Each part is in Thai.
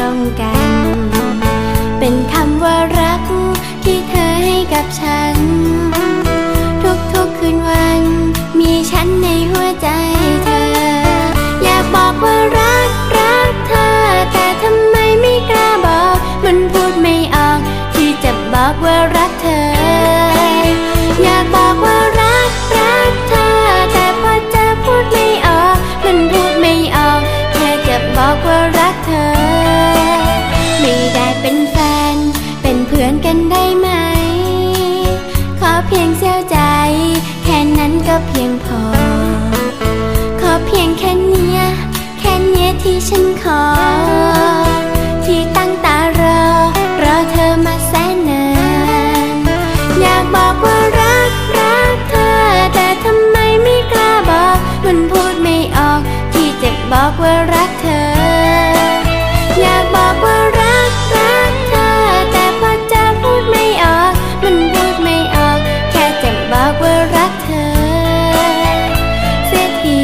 รงกันเป็นคำว่ารักที่เธอให้กับฉันทุกๆคืนวันมีฉันในหัวใจเธออยากบอกว่ารักเธอแต่ทำไมไม่กล้าบอกมันพูดไม่ออกที่จะบอกว่ารักเธออยากบอกว่ารักเธอแต่พอจะพูดไม่ออกมันพูดไม่ออกแค่จะบอกว่ารักเธอไม่ได้เป็นแฟนเป็นเพื่อนกันได้ไหมขอเพียงเสี้ยวใจแค่นั้นก็เพียงพอขอเพียงแค่เนี้ยที่ฉันขอที่ตั้งตารอเธอมาแสนนานอยากบอกว่ารักเธอแต่ทำไมไม่กล้าบอกมันพูดไม่ออกที่จะบอกว่ารักเธออยากบอกว่ารักเธอแต่พอจะพูดไม่ออกมันพูดไม่ออกแค่จะบอกว่ารักเธอเสียที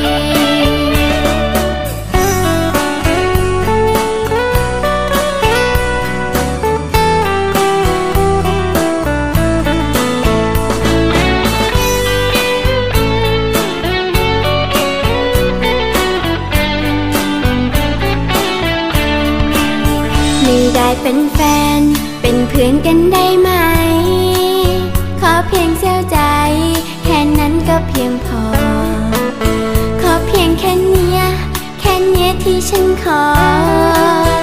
ไม่ได้เป็นแฟนเป็นเพื่อนกันได้ไหมขอเพียงเสี้ยวใจแค่นั้นก็เพียงพอขอเพียงแค่เนี้ยที่ฉันขอ